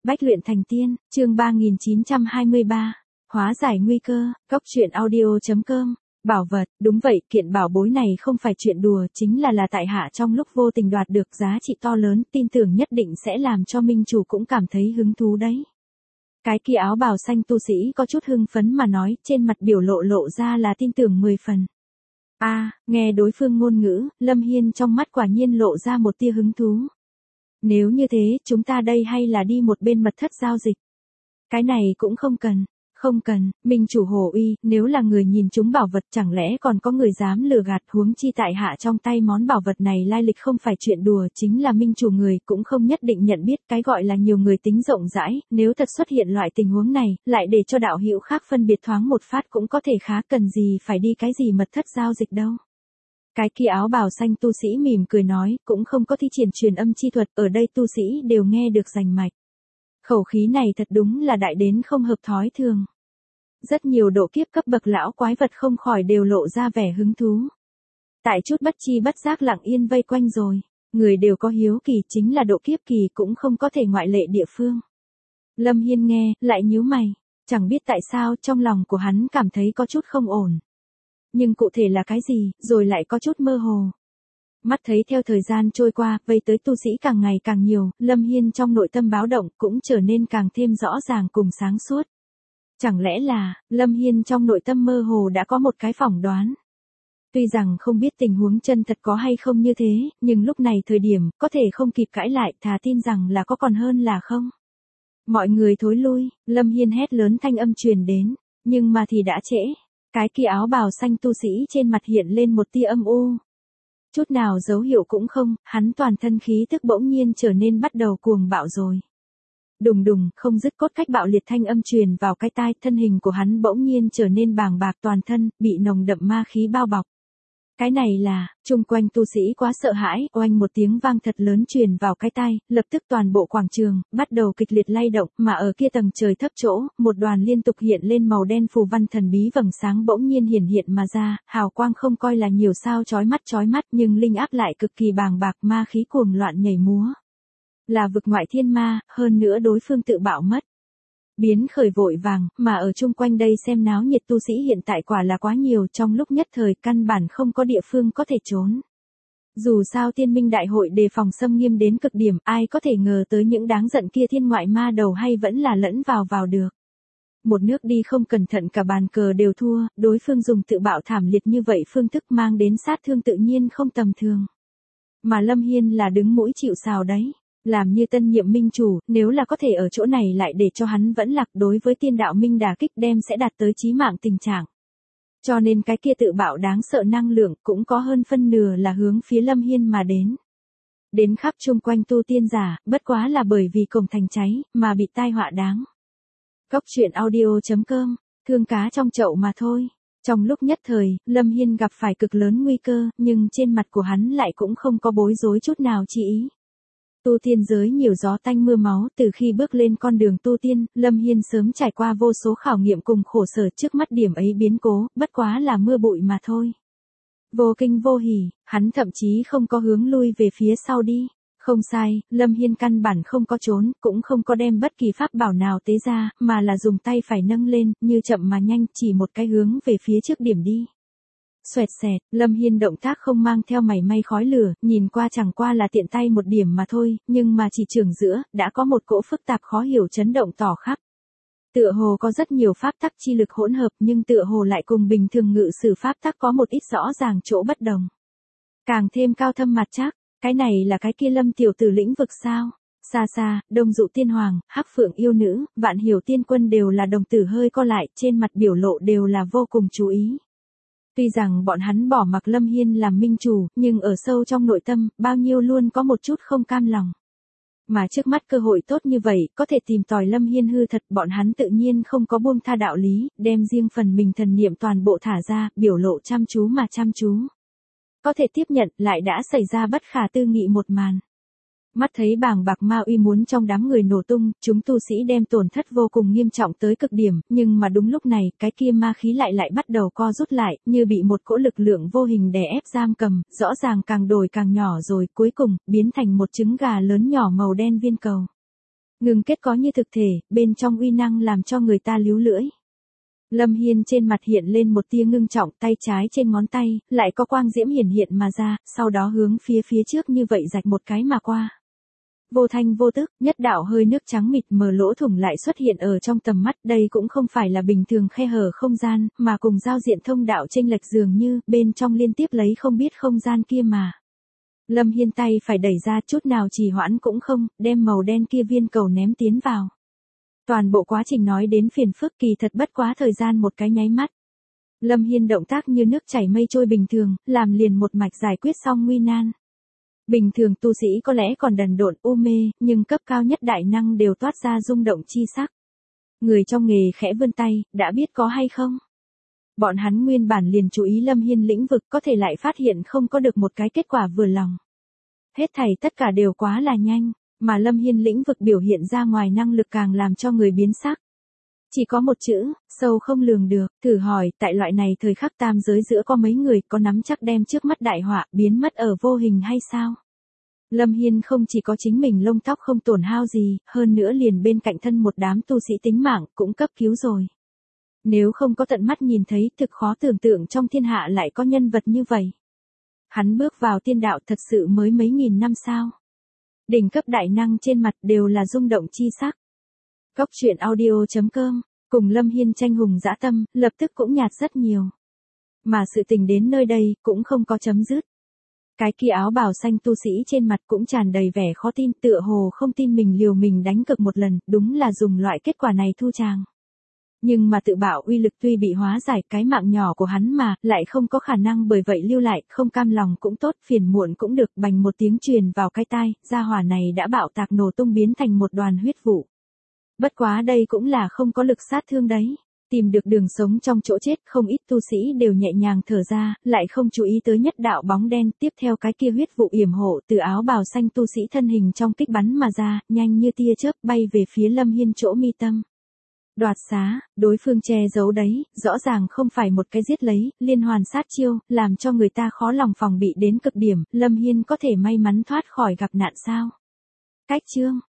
Bách luyện thành tiên, chương 3923. Hóa giải nguy cơ, góc truyện audio.com. Bảo vật, đúng vậy, kiện bảo bối này không phải chuyện đùa, chính là tại hạ trong lúc vô tình đoạt được giá trị to lớn, tin tưởng nhất định sẽ làm cho minh chủ cũng cảm thấy hứng thú đấy. Cái kia áo bào xanh tu sĩ có chút hưng phấn mà nói, trên mặt biểu lộ ra là tin tưởng 10 phần. Nghe đối phương ngôn ngữ, Lâm Hiên trong mắt quả nhiên lộ ra một tia hứng thú. Nếu như thế, chúng ta đây hay là đi một bên mật thất giao dịch. Cái này cũng không cần, minh chủ hồ uy, nếu là người nhìn chúng bảo vật chẳng lẽ còn có người dám lừa gạt, huống chi tại hạ trong tay món bảo vật này lai lịch không phải chuyện đùa, chính là minh chủ người cũng không nhất định nhận biết, cái gọi là nhiều người tính rộng rãi, nếu thật xuất hiện loại tình huống này, lại để cho đạo hữu khác phân biệt thoáng một phát cũng có thể khá, cần gì phải đi cái gì mật thất giao dịch đâu. Cái kia áo bào xanh tu sĩ mỉm cười nói, cũng không có thi triển truyền âm chi thuật, ở đây tu sĩ đều nghe được rành mạch. Khẩu khí này thật đúng là đại đến không hợp thói thường. Rất nhiều độ kiếp cấp bậc lão quái vật không khỏi đều lộ ra vẻ hứng thú. Tại chút bất chi bất giác lặng yên vây quanh rồi, người đều có hiếu kỳ, chính là độ kiếp kỳ cũng không có thể ngoại lệ địa phương. Lâm Hiên nghe, lại nhíu mày, chẳng biết tại sao trong lòng của hắn cảm thấy có chút không ổn. Nhưng cụ thể là cái gì, rồi lại có chút mơ hồ. Mắt thấy theo thời gian trôi qua, vây tới tu sĩ càng ngày càng nhiều, Lâm Hiên trong nội tâm báo động cũng trở nên càng thêm rõ ràng cùng sáng suốt. Chẳng lẽ là, Lâm Hiên trong nội tâm mơ hồ đã có một cái phỏng đoán. Tuy rằng không biết tình huống chân thật có hay không như thế, nhưng lúc này thời điểm, có thể không kịp cãi lại, thà tin rằng là có còn hơn là không. Mọi người thối lui, Lâm Hiên hét lớn thanh âm truyền đến, nhưng mà thì đã trễ. Cái kia áo bào xanh tu sĩ trên mặt hiện lên một tia âm u. Chút nào dấu hiệu cũng không, hắn toàn thân khí tức bỗng nhiên trở nên bắt đầu cuồng bạo rồi. Đùng đùng, không dứt cốt cách bạo liệt thanh âm truyền vào cái tai, thân hình của hắn bỗng nhiên trở nên bàng bạc toàn thân, bị nồng đậm ma khí bao bọc. Cái này là, chung quanh tu sĩ quá sợ hãi, oanh một tiếng vang thật lớn truyền vào cái tai, lập tức toàn bộ quảng trường, bắt đầu kịch liệt lay động, mà ở kia tầng trời thấp chỗ, một đoàn liên tục hiện lên màu đen phù văn thần bí vầng sáng bỗng nhiên hiển hiện mà ra, hào quang không coi là nhiều sao chói mắt, nhưng linh áp lại cực kỳ bàng bạc, ma khí cuồng loạn nhảy múa. Là vực ngoại thiên ma, hơn nữa đối phương tự bạo mất. Biến khởi vội vàng, mà ở chung quanh đây xem náo nhiệt tu sĩ hiện tại quả là quá nhiều, trong lúc nhất thời căn bản không có địa phương có thể trốn. Dù sao tiên minh đại hội đề phòng xâm nghiêm đến cực điểm, ai có thể ngờ tới những đáng giận kia thiên ngoại ma đầu hay vẫn là lẫn vào được. Một nước đi không cẩn thận cả bàn cờ đều thua, đối phương dùng tự bạo thảm liệt như vậy phương thức mang đến sát thương tự nhiên không tầm thường. Mà Lâm Hiên là đứng mũi chịu sào đấy. Làm như tân nhiệm minh chủ, nếu là có thể ở chỗ này lại để cho hắn vẫn lạc, đối với tiên đạo minh đả kích đem sẽ đạt tới chí mạng tình trạng. Cho nên cái kia tự bạo đáng sợ năng lượng cũng có hơn phân nửa là hướng phía Lâm Hiên mà đến. Đến khắp chung quanh tu tiên giả, bất quá là bởi vì cổng thành cháy, mà bị tai họa đáng. Góc truyện audio.com, thương cá trong chậu mà thôi. Trong lúc nhất thời, Lâm Hiên gặp phải cực lớn nguy cơ, nhưng trên mặt của hắn lại cũng không có bối rối chút nào chi ý. Tu tiên giới nhiều gió tanh mưa máu, từ khi bước lên con đường tu tiên, Lâm Hiên sớm trải qua vô số khảo nghiệm cùng khổ sở, trước mắt điểm ấy biến cố, bất quá là mưa bụi mà thôi. Vô kinh vô hỉ, hắn thậm chí không có hướng lui về phía sau đi. Không sai, Lâm Hiên căn bản không có trốn, cũng không có đem bất kỳ pháp bảo nào tế ra, mà là dùng tay phải nâng lên, như chậm mà nhanh, chỉ một cái hướng về phía trước điểm đi. Xoẹt xẹt, Lâm Hiên động tác không mang theo mảy may khói lửa, nhìn qua chẳng qua là tiện tay một điểm mà thôi, nhưng mà chỉ trường giữa, đã có một cỗ phức tạp khó hiểu chấn động tỏ khắp. Tựa hồ có rất nhiều pháp tắc chi lực hỗn hợp, nhưng tựa hồ lại cùng bình thường ngự sử pháp tắc có một ít rõ ràng chỗ bất đồng. Càng thêm cao thâm mặt chắc, cái này là cái kia Lâm tiểu tử lĩnh vực sao? Xa xa, Đông Dụ tiên hoàng, Hắc Phượng yêu nữ, Vạn Hiểu tiên quân đều là đồng tử hơi co lại, trên mặt biểu lộ đều là vô cùng chú ý. Tuy rằng bọn hắn bỏ mặc Lâm Hiên làm minh chủ, nhưng ở sâu trong nội tâm, bao nhiêu luôn có một chút không cam lòng. Mà trước mắt cơ hội tốt như vậy, có thể tìm tòi Lâm Hiên hư thật, bọn hắn tự nhiên không có buông tha đạo lý, đem riêng phần mình thần niệm toàn bộ thả ra, biểu lộ chăm chú mà chăm chú. Có thể tiếp nhận, lại đã xảy ra bất khả tư nghị một màn. Mắt thấy bàng bạc ma uy muốn trong đám người nổ tung, chúng tu sĩ đem tổn thất vô cùng nghiêm trọng tới cực điểm, nhưng mà đúng lúc này, cái kia ma khí lại bắt đầu co rút lại, như bị một cỗ lực lượng vô hình đè ép giam cầm, rõ ràng càng đổi càng nhỏ rồi, cuối cùng, biến thành một trứng gà lớn nhỏ màu đen viên cầu. Ngưng kết có như thực thể, bên trong uy năng làm cho người ta líu lưỡi. Lâm Hiên trên mặt hiện lên một tia ngưng trọng, tay trái trên ngón tay, lại có quang diễm hiển hiện mà ra, sau đó hướng phía trước như vậy rạch một cái mà qua. Vô thanh vô tức, nhất đạo hơi nước trắng mịt mờ lỗ thủng lại xuất hiện ở trong tầm mắt, đây cũng không phải là bình thường khe hở không gian, mà cùng giao diện thông đạo chênh lệch dường như, bên trong liên tiếp lấy không biết không gian kia mà. Lâm Hiên tay phải đẩy ra, chút nào trì hoãn cũng không, đem màu đen kia viên cầu ném tiến vào. Toàn bộ quá trình nói đến phiền phức kỳ thật bất quá thời gian một cái nháy mắt. Lâm Hiên động tác như nước chảy mây trôi bình thường, làm liền một mạch giải quyết xong nguy nan. Bình thường tu sĩ có lẽ còn đần độn u mê, nhưng cấp cao nhất đại năng đều toát ra rung động chi sắc. Người trong nghề khẽ vươn tay, đã biết có hay không? Bọn hắn nguyên bản liền chú ý Lâm Hiên lĩnh vực, có thể lại phát hiện không có được một cái kết quả vừa lòng. Hết thảy tất cả đều quá là nhanh, mà Lâm Hiên lĩnh vực biểu hiện ra ngoài năng lực càng làm cho người biến sắc. Chỉ có một chữ, sâu không lường được, thử hỏi, tại loại này thời khắc tam giới giữa có mấy người có nắm chắc đem trước mắt đại họa biến mất ở vô hình hay sao? Lâm Hiên không chỉ có chính mình lông tóc không tổn hao gì, hơn nữa liền bên cạnh thân một đám tu sĩ tính mạng cũng cấp cứu rồi. Nếu không có tận mắt nhìn thấy, thực khó tưởng tượng trong thiên hạ lại có nhân vật như vậy. Hắn bước vào tiên đạo thật sự mới mấy nghìn năm sao? Đỉnh cấp đại năng trên mặt đều là rung động chi sắc. Cốc truyện audio.com, cùng Lâm Hiên tranh hùng dã tâm, lập tức cũng nhạt rất nhiều. Mà sự tình đến nơi đây, cũng không có chấm dứt. Cái kia áo bào xanh tu sĩ trên mặt cũng tràn đầy vẻ khó tin, tựa hồ không tin mình liều mình đánh cực một lần, đúng là dùng loại kết quả này thu tràng. Nhưng mà tự bảo uy lực tuy bị hóa giải, cái mạng nhỏ của hắn mà, lại không có khả năng bởi vậy lưu lại, không cam lòng cũng tốt, phiền muộn cũng được, bành một tiếng truyền vào cái tai, gia hỏa này đã bạo tạc nổ tung biến thành một đoàn huyết vụ. Bất quá đây cũng là không có lực sát thương đấy. Tìm được đường sống trong chỗ chết, không ít tu sĩ đều nhẹ nhàng thở ra, lại không chú ý tới nhất đạo bóng đen, tiếp theo cái kia huyết vụ yểm hộ từ áo bào xanh tu sĩ thân hình trong kích bắn mà ra, nhanh như tia chớp bay về phía Lâm Hiên chỗ mi tâm. Đoạt xá, đối phương che giấu đấy, rõ ràng không phải một cái giết lấy, liên hoàn sát chiêu, làm cho người ta khó lòng phòng bị đến cực điểm, Lâm Hiên có thể may mắn thoát khỏi gặp nạn sao? Cách chương